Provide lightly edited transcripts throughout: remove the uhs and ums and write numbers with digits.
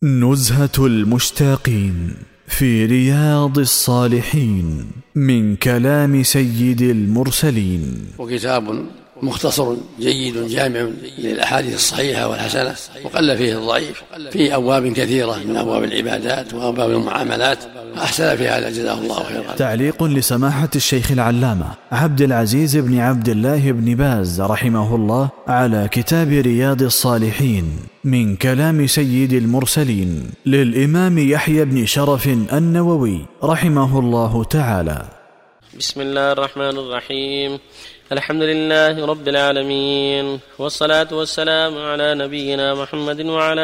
نزهة المشتاقين في رياض الصالحين من كلام سيد المرسلين. وكتاب مختصر جيد جامع للأحاديث الصحيحة والحسنة، وقل فيه الضعيف، فيه أبواب كثيرة من أبواب العبادات وأبواب المعاملات، أحسن في هذا جزاه الله خيرا. تعليق لسماحة الشيخ العلامة عبد العزيز بن عبد الله بن باز رحمه الله على كتاب رياض الصالحين من كلام سيد المرسلين للإمام يحيى بن شرف النووي رحمه الله تعالى. بسم الله الرحمن الرحيم. الحمد لله رب العالمين، والصلاة والسلام على نبينا محمد وعلى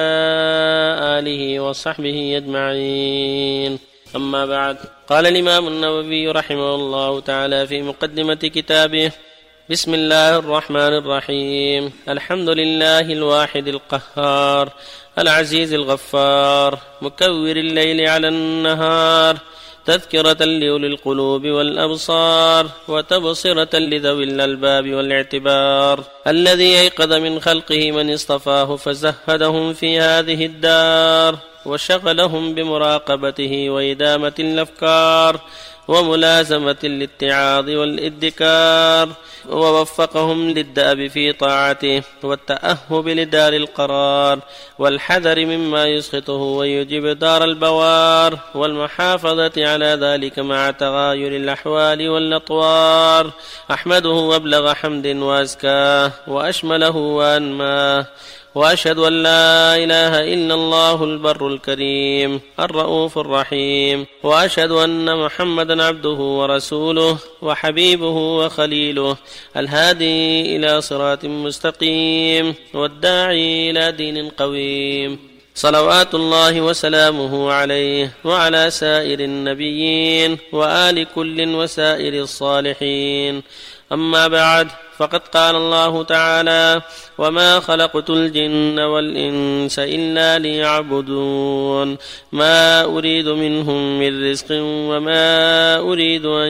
آله وصحبه أجمعين. أما بعد، قال الإمام النووي رحمه الله تعالى في مقدمة كتابه: بسم الله الرحمن الرحيم. الحمد لله الواحد القهار العزيز الغفار، مكور الليل على النهار، تذكرة لأولي القلوب والأبصار، وتبصرة لذوي الألباب والاعتبار، الذي أيقظ من خلقه من اصطفاه فزهدهم في هذه الدار، وشغلهم بمراقبته وإدامة الأفكار وملازمة الاتعاظ والادكار، ووفقهم للدأب في طاعته والتأهب لدار القرار، والحذر مما يسخطه ويجب دار البوار، والمحافظة على ذلك مع تغاير الأحوال والأطوار. أحمده أبلغ حمد وأزكاه وأشمله وأنماه، وأشهد أن لا إله إلا الله البر الكريم الرؤوف الرحيم، وأشهد أن محمدا عبده ورسوله وحبيبه وخليله، الهادي إلى صراط مستقيم والداعي إلى دين قويم، صلوات الله وسلامه عليه وعلى سائر النبيين وآل كل وسائر الصالحين. أما بعد، فقد قال الله تعالى: وما خلقت الجن والإنس إلا ليعبدون، ما أريد منهم من رزق وما أريد أن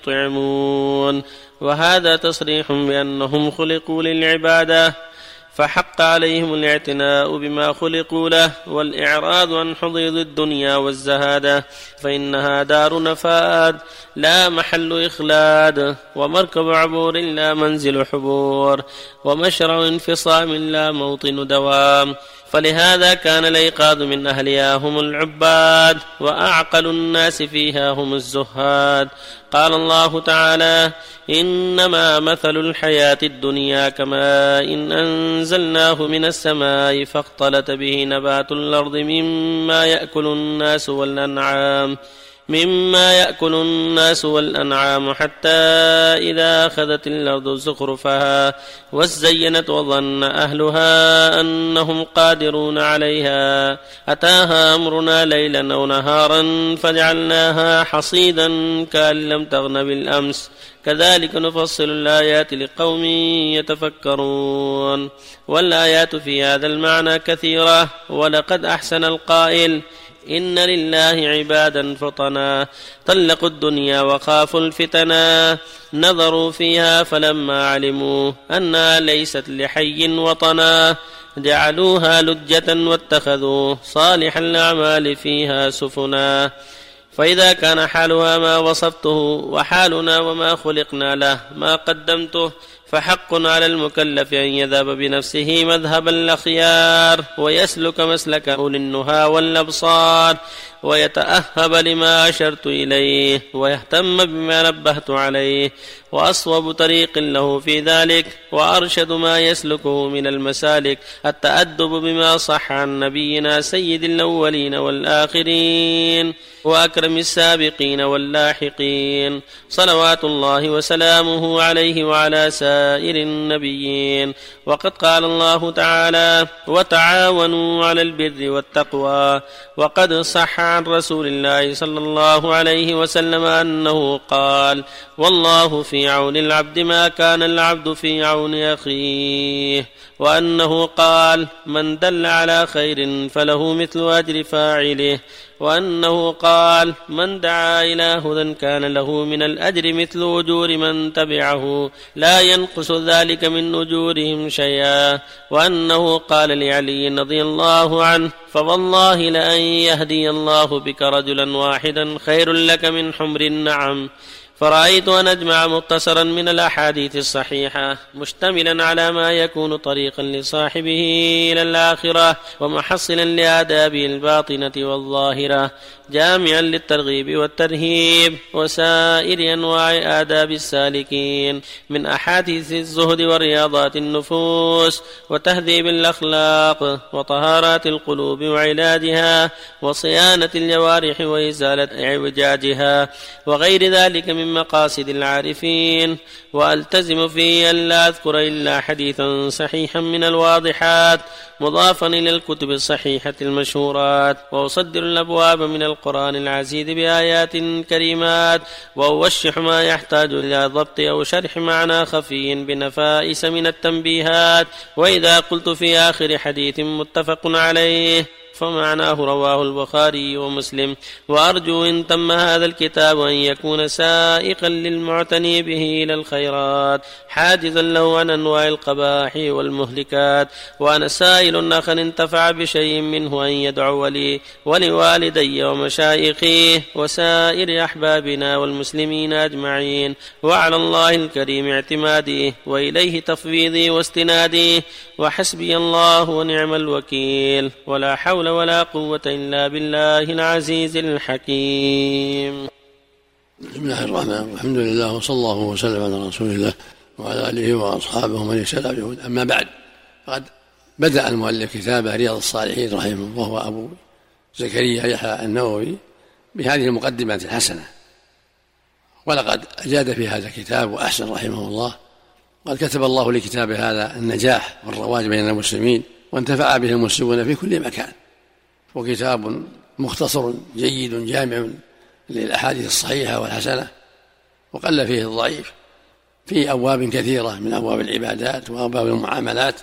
يطعمون. وهذا تصريح بأنهم خلقوا للعبادة، فحق عليهم الاعتناء بما خلقوا له والإعراض عن حضيض الدنيا والزهادة، فإنها دار نفاد لا محل إخلاد، ومركب عبور لا منزل حبور، ومشرع انفصام لا موطن دوام. فلهذا كان الأيقاظ من أهلها هم العباد، وأعقل الناس فيها هم الزهاد. قال الله تعالى: إنما مثل الحياة الدنيا كماء إن أنزلناه من السماء فاختلط به نبات الأرض مما يأكل الناس والأنعام حتى إذا أخذت الأرض زخرفها وزينت وظن أهلها أنهم قادرون عليها أتاها أمرنا ليلا أو نهارا فجعلناها حصيدا كأن لم تغن بالأمس، كذلك نفصل الآيات لقوم يتفكرون. والآيات في هذا المعنى كثيرة، ولقد أحسن القائل: إن لله عبادا فطنا طلقوا الدنيا وخافوا الفتنا، نظروا فيها فلما علموا أنها ليست لحي وطنا جعلوها لجة واتخذوا صالح الأعمال فيها سفنا. فإذا كان حالها ما وصفته وحالنا وما خلقنا له ما قدمته، فحق على المكلف أن يذهب بنفسه مذهب الأخيار، ويسلك مسلك أولي النهى والأبصار، ويتأهب لما أشرت إليه، ويهتم بما نبهت عليه، وأصوب طريق له في ذلك وأرشد ما يسلكه من المسالك التأدب بما صح عن نبينا سيد الأولين والآخرين وأكرم السابقين واللاحقين، صلوات الله وسلامه عليه وعلى سائر النبيين. وقد قال الله تعالى: وتعاونوا على البر والتقوى. وقد صح عن رسول الله صلى الله عليه وسلم أنه قال: والله في في عون العبد ما كان العبد في عون أخيه، وأنه قال: من دل على خير فله مثل أجر فاعله، وأنه قال: من دعا إلى هدى كان له من الأجر مثل أجور من تبعه لا ينقص ذلك من أجورهم شيئا، وأنه قال لعلي رضي الله عنه: فوالله لأن يهدي الله بك رجلا واحدا خير لك من حمر النعم. فرأيت أن أجمع مختصرا من الأحاديث الصحيحة مشتملا على ما يكون طريقا لصاحبه إلى الآخرة ومحصلا لآدابه الباطنة والظاهرة، جامعا للترغيب والترهيب وسائر أنواع آداب السالكين من أحاديث الزهد ورياضات النفوس وتهذيب الأخلاق وطهارات القلوب وعلاجها وصيانة الجوارح وإزالة اعوجاجها وغير ذلك من مقاصد العارفين. وألتزم فيه أن لا أذكر إلا حديثا صحيحا من الواضحات مضافا إلى الكتب الصحيحة المشهورات، وأصدر الأبواب من القرآن العزيز بآيات كريمات، وأوشح ما يحتاج إلى ضبط أو شرح معنى خفي بنفائس من التنبيهات. وإذا قلت في آخر حديث متفق عليه فمعناه رواه البخاري ومسلم. وأرجو إن تم هذا الكتاب أن يكون سائقا للمعتني به إلى الخيرات حاجزا له عن أنواع القبائح والمهلكات. وأنا سائل أخا انتفع بشيء منه أن يدعو لي ولوالدي ومشايخي وسائر أحبابنا والمسلمين أجمعين، وعلى الله الكريم اعتمادي وإليه تفويضي واستنادي، وحسبي الله ونعم الوكيل، ولا حول ولا قوة إلا بالله العزيز الحكيم. بسم الله الرحمن الرحيم، الحمد لله وصلى الله وسلم على رسول الله وعلى آله وأصحابه من اهتدى بهداه. أما بعد، فقد بدأ المؤلف كتابه رياض الصالحين رحمه الله وهو أبو زكريا يحيى النووي بهذه المقدمات الحسنة، ولقد أجاد في هذا الكتاب وأحسن رحمه الله. قد كتب الله لكتاب هذا النجاح والرواج بين المسلمين، وانتفع به المسلمون في كل مكان. وكتاب مختصر جيد جامع للأحاديث الصحيحة والحسنة، وقل فيه الضعيف، في أبواب كثيرة من أبواب العبادات وأبواب المعاملات،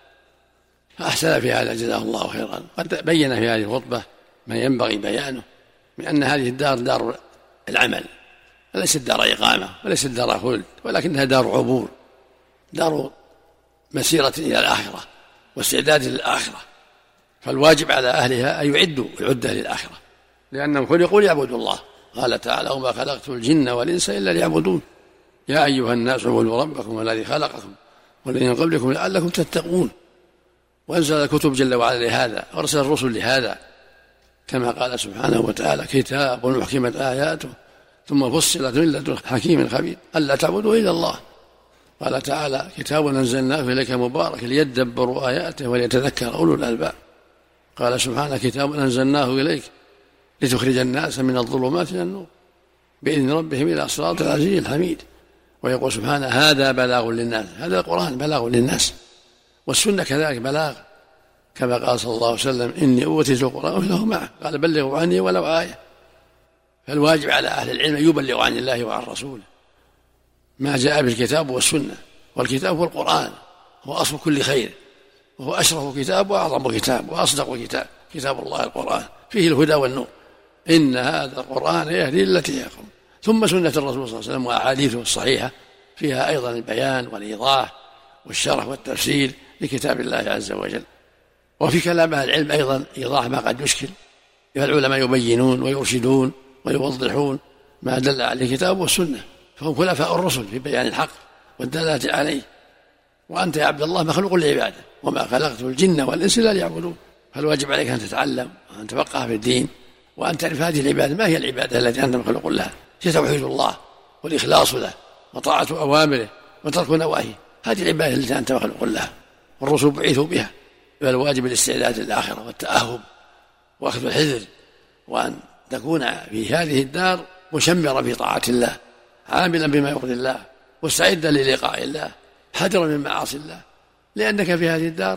فأحسن في هذا جزاه الله خيرا. قد بين في هذه الخطبة ما ينبغي بيانه من أن هذه الدار دار العمل، وليست دار إقامة وليست دار خلد، ولكنها دار عبور، دار مسيرة إلى الآخرة واستعداد للآخرة. فالواجب على أهلها أن يعدوا العدة للآخرة، لأنهم خلقوا ليعبدوا الله. قال تعالى: وما خلقت الجن والإنس إلا ليعبدون. يا أيها الناس اعبدوا ربكم الذي خلقكم والذين من قبلكم لعلكم تتقون. وأنزل الكتب جل وعلا لهذا، وأرسل الرسل لهذا، كما قال سبحانه وتعالى: كتاب محكمت آياته ثم فصلت من لدن حكيم خبير ألا تعبدوا إلا الله. قال تعالى: كتاب أنزلناه إليك مبارك ليدبروا آياته وليتذكر أولو الألباب. قال سبحانه: كتاب أنزلناه إليك لتخرج الناس من الظلمات إلى النور بإذن ربهم إلى صراط العزيز الحميد. ويقول سبحانه: هذا بلاغ للناس. هذا القرآن بلاغ للناس، والسنة كذلك بلاغ، كما قال صلى الله عليه وسلم: إني أوتيت القرآن وله معه. قال: بلغوا عني ولو آية. فالواجب على أهل العلم أن يبلغوا عن الله وعن رسوله ما جاء بالكتاب والسنة. والكتاب هو القرآن، هو أصل كل خير، وهو أشرف كتاب وأعظم كتاب وأصدق كتاب، كتاب الله القرآن فيه الهدى والنور. إن هذا القرآن يهدي للتي هي أقوم. ثم سنة الرسول صلى الله عليه وسلم وأحاديثه الصحيحة فيها أيضا البيان والإيضاح والشرح والتفسير لكتاب الله عز وجل. وفي كلام أهل العلم أيضا إيضاح ما قد يشكل، العلماء يبينون ويرشدون ويوضحون ما دل عليه الكتاب والسنة، فهم خلفاء الرسل في بيان الحق والدلالة عليه. وأنت يا عبد الله مخلوق للعبادة، وما خلقت الجن والإنس إلا ليعبدون. فالواجب عليك أن تتعلم وأن تفقه في الدين، وأن تعرف هذه العبادة ما هي العبادة التي أنت مخلوق لها. هي توحيد الله والإخلاص له وطاعة أوامره وترك نواهيه، هذه العبادة التي أنت مخلوق لها والرسل بعثوا بها. فالواجب الاستعداد للآخرة والتأهب وأخذ الحذر، وأن تكون في هذه الدار مشمرا في طاعة الله، عاملا بما يرضي الله، مستعدا للقاء الله، حذرا من معاصي الله، لأنك في هذه الدار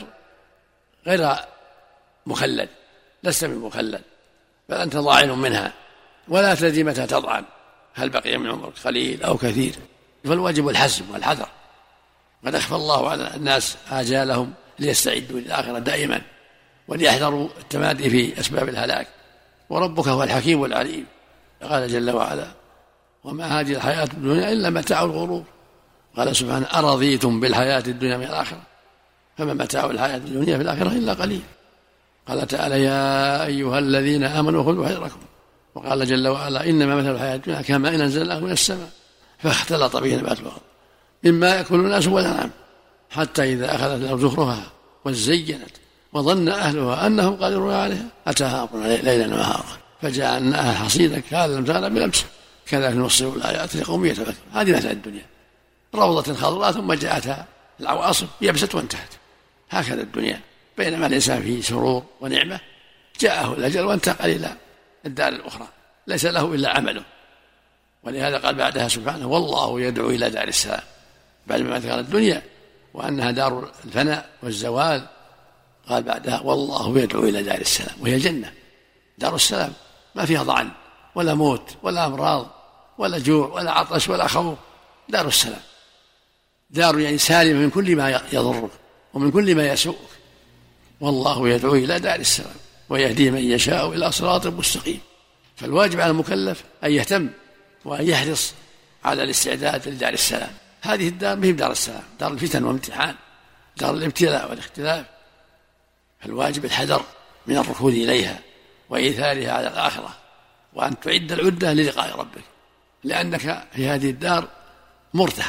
غير مخلد، لست من مخلد، بل أنت ضاعن منها، ولا تدري متى تضعن، هل بقي من عمرك قليل أو كثير، فالواجب الحزم والحذر. قد أخفى الله على الناس آجالهم ليستعدوا للآخرة دائما وليحذروا التمادي في أسباب الهلاك، وربك هو الحكيم العليم. قال جل وعلا: وما هذه الحياة الدنيا إلا متاع الغرور. قال سبحانه: أرضيتم بالحياة الدنيا من الآخرة فما متاع الحياة الدنيا في الآخرة إلا قليل. قال تعالى: يا أيها الذين آمنوا خذوا حذركم. وقال جل وعلا: إنما مثل الحياة الدنيا كماء أنزلناه من السماء فاختلط به نبات الأرض مما يأكل الناس والأنعام حتى إذا أخذت الأرض زخرفها وزينت وظن أهلها أنهم قادرون عليها أتاها أمرنا ليلا ونهارا فجعلناها حصيدا كأن لم تغن بالأمس كذلك نفصل الآيات لقوم يتفكرون. هذه مثل الدنيا، روضة خضراء ثم جاءتها العواصف يبست وانتهت. هكذا الدنيا، بينما الإنسان فيه سرور ونعمة جاءه الأجل وانتقل إلى الدار الأخرى ليس له إلا عمله. ولهذا قال بعدها سبحانه: والله يدعو إلى دار السلام، بعد ما ذكر الدنيا وأنها دار الفناء والزوال قال بعدها: والله يدعو إلى دار السلام، وهي الجنة دار السلام، ما فيها ضعن ولا موت ولا أمراض ولا جوع ولا عطش ولا خوف. دار السلام دار يعني سالمة من كل ما يضرك ومن كل ما يسوءك. والله يدعو إلى دار السلام ويهدي من يشاء إلى صراط مستقيم. فالواجب على المكلف أن يهتم وأن يحرص على الاستعداد لدار السلام. هذه الدار ما هي دار السلام، دار الفتن والامتحان، دار الابتلاء والاختلاف. فالواجب الحذر من الركود إليها وإيثارها على الآخرة، وأن تعد العدة للقاء ربك، لأنك في هذه الدار مرتهن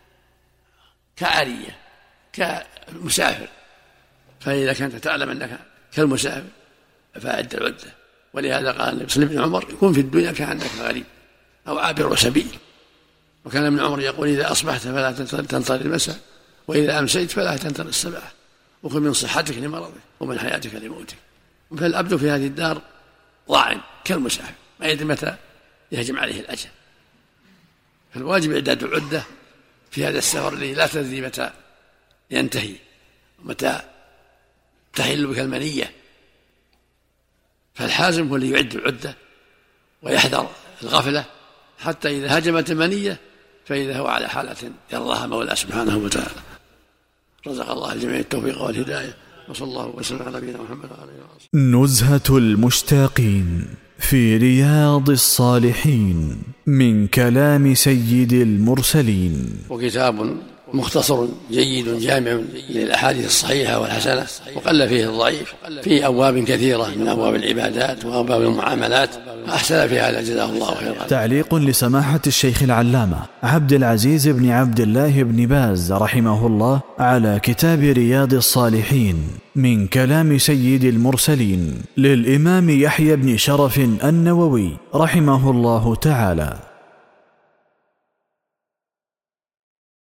كعارية كمسافر، فإذا كنت تعلم أنك كالمسافر فأعد العدة. ولهذا قال النبي صلى الله عليه وسلم: ابن عمر يكون في الدنيا كأنك غريب أو عابر سبيل. وكان ابن عمر يقول: إذا أصبحت فلا تنتظر المساء وإذا أمسيت فلا تنتظر الصباح، وكن من صحتك لمرضك ومن حياتك لموتك. فالعبد في هذه الدار ضاع كالمسافر ما يدري متى يهجم عليه الأجل. فالواجب إعداد العدة في هذا السفر الذي لا تدري متى ينتهي ومتى تحل بك المنية. فالحازم هو اللي يعد العدة ويحذر الغفلة حتى إذا هجمت المنية فإذا هو على حالة يرضاها مولاه سبحانه وتعالى. رزق الله الجميع التوفيق والهداية، وصلى الله وسلم على نبينا محمد وعلى آله وصحبه. نزهة المشتاقين في رياض الصالحين من كلام سيد المرسلين. وكتاب مختصر جيد جامع للأحاديث الصحيحة والحسنة، وقل فيه الضعيف، في أبواب كثيرة من أبواب العبادات وأبواب المعاملات، أحسن في هذا جزاه الله خيرا. تعليق لسماحة الشيخ العلامة عبد العزيز بن عبد الله بن باز رحمه الله على كتاب رياض الصالحين من كلام سيد المرسلين للإمام يحيى بن شرف النووي رحمه الله تعالى.